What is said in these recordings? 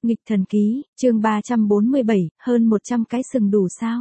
Nghịch thần ký, chương 347, hơn 100 cái sừng đủ sao?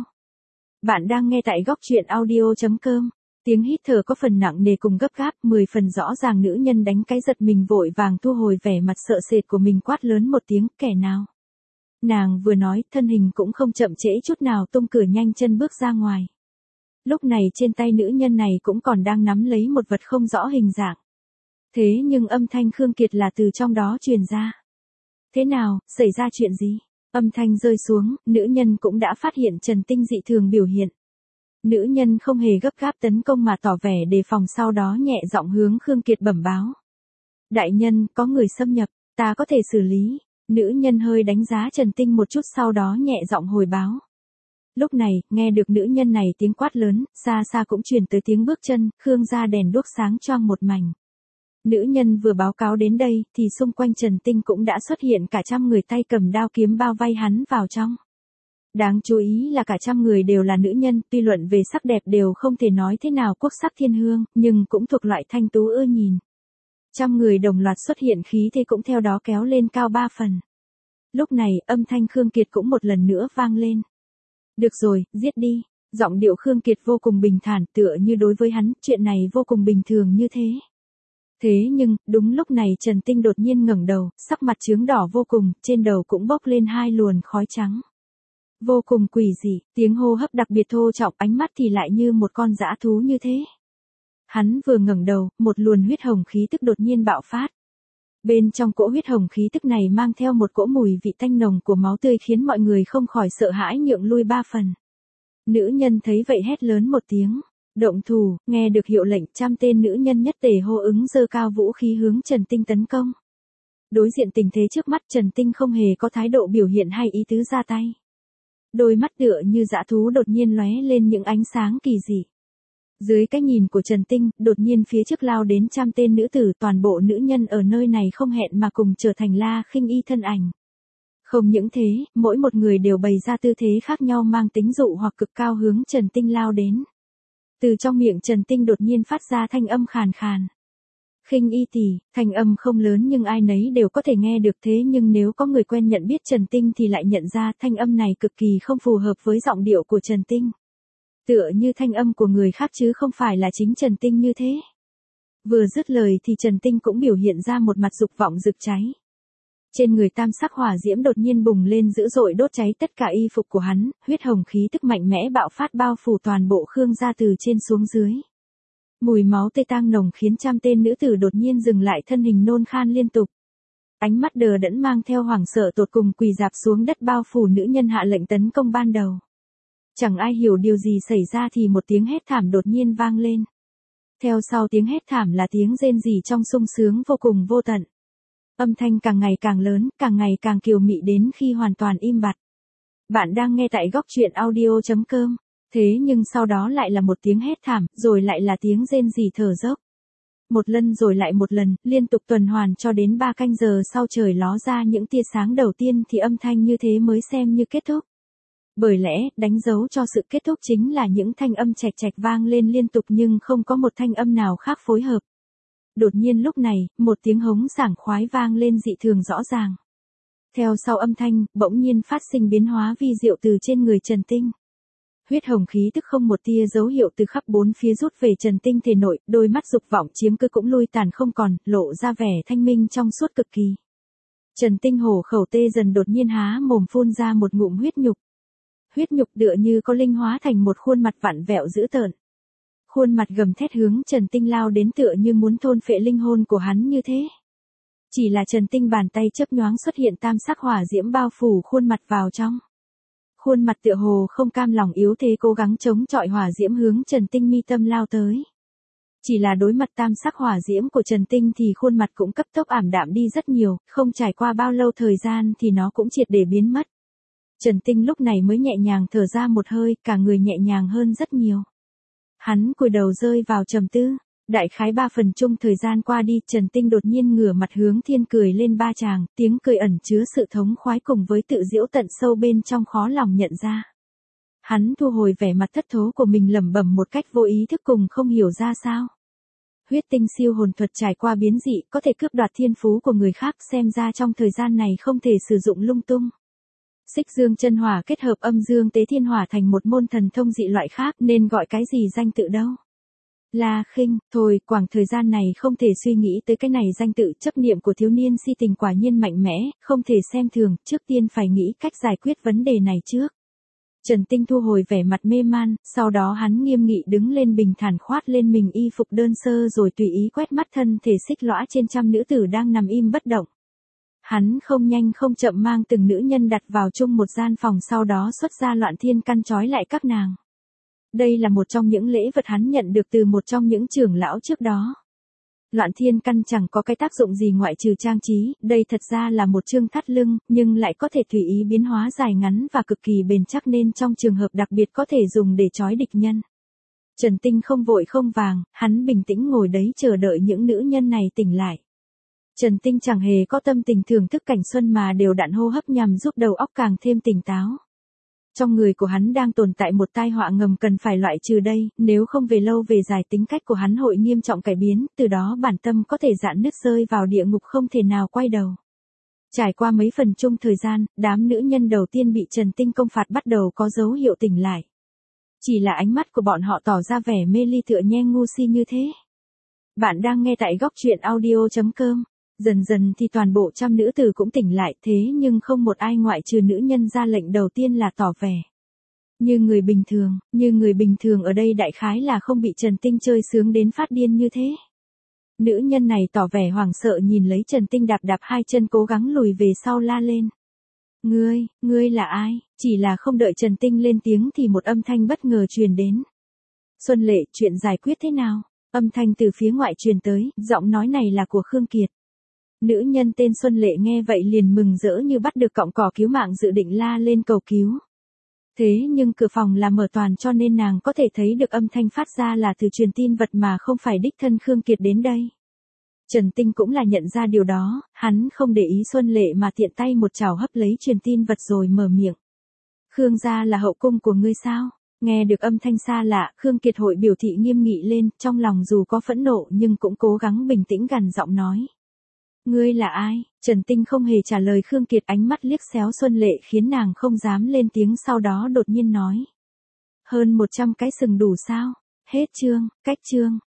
Bạn đang nghe tại góc truyện audio.com. Tiếng hít thở có phần nặng nề cùng gấp gáp, 10 phần rõ ràng. Nữ nhân đánh cái giật mình vội vàng thu hồi vẻ mặt sợ sệt của mình, quát lớn một tiếng, kẻ nào? Nàng vừa nói, thân hình cũng không chậm trễ chút nào, tung cửa nhanh chân bước ra ngoài. Lúc này trên tay nữ nhân này cũng còn đang nắm lấy một vật không rõ hình dạng. Thế nhưng âm thanh Khương Kiệt là từ trong đó truyền ra. Thế nào, xảy ra chuyện gì? Âm thanh rơi xuống, nữ nhân cũng đã phát hiện Trần Tinh dị thường biểu hiện. Nữ nhân không hề gấp gáp tấn công mà tỏ vẻ đề phòng, sau đó nhẹ giọng hướng Khương Kiệt bẩm báo. Đại nhân, có người xâm nhập, ta có thể xử lý. Nữ nhân hơi đánh giá Trần Tinh một chút, sau đó nhẹ giọng hồi báo. Lúc này, nghe được nữ nhân này tiếng quát lớn, xa xa cũng truyền tới tiếng bước chân, Khương gia đèn đuốc sáng choang một mảnh. Nữ nhân vừa báo cáo đến đây, thì xung quanh Trần Tinh cũng đã xuất hiện cả trăm người tay cầm đao kiếm bao vây hắn vào trong. Đáng chú ý là cả trăm người đều là nữ nhân, tuy luận về sắc đẹp đều không thể nói thế nào quốc sắc thiên hương, nhưng cũng thuộc loại thanh tú ưa nhìn. Trăm người đồng loạt xuất hiện, khí thế cũng theo đó kéo lên cao 3 phần. Lúc này, âm thanh Khương Kiệt cũng một lần nữa vang lên. Được rồi, giết đi. Giọng điệu Khương Kiệt vô cùng bình thản, tựa như đối với hắn, chuyện này vô cùng bình thường như thế. Thế nhưng, đúng lúc này Trần Tinh đột nhiên ngẩng đầu, sắc mặt chướng đỏ vô cùng, trên đầu cũng bốc lên 2 luồn khói trắng. Vô cùng quỷ dị, tiếng hô hấp đặc biệt thô trọng, ánh mắt thì lại như một con dã thú như thế. Hắn vừa ngẩng đầu, một luồn huyết hồng khí tức đột nhiên bạo phát. Bên trong cỗ huyết hồng khí tức này mang theo một cỗ mùi vị tanh nồng của máu tươi, khiến mọi người không khỏi sợ hãi nhượng lui 3 phần. Nữ nhân thấy vậy hét lớn một tiếng. Động thủ, nghe được hiệu lệnh, trăm tên nữ nhân nhất tề hô ứng, giơ cao vũ khí hướng Trần Tinh tấn công. Đối diện tình thế trước mắt, Trần Tinh không hề có thái độ biểu hiện hay ý tứ ra tay. Đôi mắt tựa như dã thú đột nhiên lóe lên những ánh sáng kỳ dị. Dưới cái nhìn của Trần Tinh, đột nhiên phía trước lao đến trăm tên nữ tử, toàn bộ nữ nhân ở nơi này không hẹn mà cùng trở thành La Khinh Y thân ảnh. Không những thế, mỗi một người đều bày ra tư thế khác nhau mang tính dụ hoặc cực cao hướng Trần Tinh lao đến. Từ trong miệng Trần Tinh đột nhiên phát ra thanh âm khàn khàn. Khinh Y tỷ, thanh âm không lớn nhưng ai nấy đều có thể nghe được, thế nhưng nếu có người quen nhận biết Trần Tinh thì lại nhận ra thanh âm này cực kỳ không phù hợp với giọng điệu của Trần Tinh. Tựa như thanh âm của người khác chứ không phải là chính Trần Tinh như thế. Vừa dứt lời thì Trần Tinh cũng biểu hiện ra một mặt dục vọng rực cháy. Trên người tam sắc hỏa diễm đột nhiên bùng lên dữ dội, đốt cháy tất cả y phục của hắn, huyết hồng khí tức mạnh mẽ bạo phát bao phủ toàn bộ Khương gia từ trên xuống dưới. Mùi máu tươi tang nồng khiến trăm tên nữ tử đột nhiên dừng lại, thân hình nôn khan liên tục. Ánh mắt đờ đẫn mang theo hoảng sợ tột cùng, quỳ rạp xuống đất bao phủ nữ nhân hạ lệnh tấn công ban đầu. Chẳng ai hiểu điều gì xảy ra thì một tiếng hét thảm đột nhiên vang lên. Theo sau tiếng hét thảm là tiếng rên rỉ trong sung sướng vô cùng vô tận. Âm thanh càng ngày càng lớn, càng ngày càng kiều mị đến khi hoàn toàn im bặt. Bạn đang nghe tại góc truyện audio.com. Thế nhưng sau đó lại là một tiếng hét thảm, rồi lại là tiếng rên rỉ thở dốc. Một lần rồi lại một lần, liên tục tuần hoàn cho đến 3 canh giờ sau trời ló ra những tia sáng đầu tiên thì âm thanh như thế mới xem như kết thúc. Bởi lẽ, đánh dấu cho sự kết thúc chính là những thanh âm chạch chạch vang lên liên tục nhưng không có một thanh âm nào khác phối hợp. Đột nhiên lúc này, một tiếng hống sảng khoái vang lên dị thường rõ ràng. Theo sau âm thanh, bỗng nhiên phát sinh biến hóa vi diệu từ trên người Trần Tinh. Huyết hồng khí tức không một tia dấu hiệu từ khắp bốn phía rút về Trần Tinh thể nội, đôi mắt dục vọng chiếm cứ cũng lui tàn không còn, lộ ra vẻ thanh minh trong suốt cực kỳ. Trần Tinh hổ khẩu tê dần, đột nhiên há mồm phun ra một ngụm huyết nhục. Huyết nhục tựa như có linh hóa thành một khuôn mặt vặn vẹo dữ tợn. Khuôn mặt gầm thét hướng Trần Tinh lao đến, tựa như muốn thôn phệ linh hồn của hắn như thế. Chỉ là Trần Tinh bàn tay chớp nhoáng xuất hiện tam sắc hỏa diễm bao phủ khuôn mặt vào trong. Khuôn mặt tựa hồ không cam lòng yếu thế cố gắng chống chọi hỏa diễm hướng Trần Tinh mi tâm lao tới. Chỉ là đối mặt tam sắc hỏa diễm của Trần Tinh thì khuôn mặt cũng cấp tốc ảm đạm đi rất nhiều, không trải qua bao lâu thời gian thì nó cũng triệt để biến mất. Trần Tinh lúc này mới nhẹ nhàng thở ra một hơi, cả người nhẹ nhàng hơn rất nhiều. Hắn cúi đầu rơi vào trầm tư, đại khái 3 phần chung thời gian qua đi, Trần Tinh đột nhiên ngửa mặt hướng thiên cười lên 3 tràng, tiếng cười ẩn chứa sự thống khoái cùng với tự giễu tận sâu bên trong khó lòng nhận ra. Hắn thu hồi vẻ mặt thất thố của mình, lẩm bẩm một cách vô ý thức cùng không hiểu ra sao. huyết tinh siêu hồn thuật trải qua biến dị, có thể cướp đoạt thiên phú của người khác, xem ra trong thời gian này không thể sử dụng lung tung. Xích dương chân hỏa kết hợp âm dương tế thiên hỏa thành một môn thần thông dị loại khác, nên gọi cái gì danh tự đâu. La Khinh, thôi, khoảng thời gian này không thể suy nghĩ tới cái này danh tự, chấp niệm của thiếu niên si tình quả nhiên mạnh mẽ, không thể xem thường, trước tiên phải nghĩ cách giải quyết vấn đề này trước. Trần Tinh thu hồi vẻ mặt mê man, sau đó hắn nghiêm nghị đứng lên bình thản khoát lên mình y phục đơn sơ rồi tùy ý quét mắt thân thể xích lõa trên trăm nữ tử đang nằm im bất động. Hắn không nhanh không chậm mang từng nữ nhân đặt vào chung một gian phòng, sau đó xuất ra loạn thiên căn trói lại các nàng. Đây là một trong những lễ vật hắn nhận được từ một trong những trưởng lão trước đó. Loạn thiên căn chẳng có cái tác dụng gì ngoại trừ trang trí, đây thật ra là một chương thắt lưng, nhưng lại có thể tùy ý biến hóa dài ngắn và cực kỳ bền chắc, nên trong trường hợp đặc biệt có thể dùng để trói địch nhân. Trần Tinh không vội không vàng, hắn bình tĩnh ngồi đấy chờ đợi những nữ nhân này tỉnh lại. Trần Tinh chẳng hề có tâm tình thưởng thức cảnh xuân mà đều đặn hô hấp nhằm giúp đầu óc càng thêm tỉnh táo. Trong người của hắn đang tồn tại một tai họa ngầm cần phải loại trừ đây, nếu không về lâu về dài tính cách của hắn hội nghiêm trọng cải biến, từ đó bản tâm có thể rạn nứt rơi vào địa ngục không thể nào quay đầu. Trải qua mấy phần chung thời gian, đám nữ nhân đầu tiên bị Trần Tinh công phạt bắt đầu có dấu hiệu tỉnh lại. Chỉ là ánh mắt của bọn họ tỏ ra vẻ mê ly tựa nhe ngu si như thế. Bạn đang nghe tại góc truyện audio.com. Dần dần thì toàn bộ trăm nữ tử cũng tỉnh lại, thế nhưng không một ai ngoại trừ nữ nhân ra lệnh đầu tiên là tỏ vẻ. Như người bình thường ở đây đại khái là không bị Trần Tinh chơi sướng đến phát điên như thế. Nữ nhân này tỏ vẻ hoảng sợ nhìn lấy Trần Tinh đạp đạp hai chân cố gắng lùi về sau la lên. Ngươi là ai? Chỉ là không đợi Trần Tinh lên tiếng thì một âm thanh bất ngờ truyền đến. Xuân Lệ, chuyện giải quyết thế nào? Âm thanh từ phía ngoại truyền tới, giọng nói này là của Khương Kiệt. Nữ nhân tên Xuân Lệ nghe vậy liền mừng rỡ như bắt được cọng cỏ cứu mạng, dự định la lên cầu cứu. Thế nhưng cửa phòng là mở toàn cho nên nàng có thể thấy được âm thanh phát ra là từ truyền tin vật mà không phải đích thân Khương Kiệt đến đây. Trần Tinh cũng là nhận ra điều đó, hắn không để ý Xuân Lệ mà tiện tay một chảo hấp lấy truyền tin vật rồi mở miệng. Khương gia là hậu cung của ngươi sao? Nghe được âm thanh xa lạ, Khương Kiệt hội biểu thị nghiêm nghị lên, trong lòng dù có phẫn nộ nhưng cũng cố gắng bình tĩnh gằn giọng nói. Ngươi là ai? Trần Tinh không hề trả lời Khương Kiệt, ánh mắt liếc xéo Xuân Lệ khiến nàng không dám lên tiếng, sau đó đột nhiên nói. Hơn 100 cái sừng đủ sao? Hết chương, cách chương.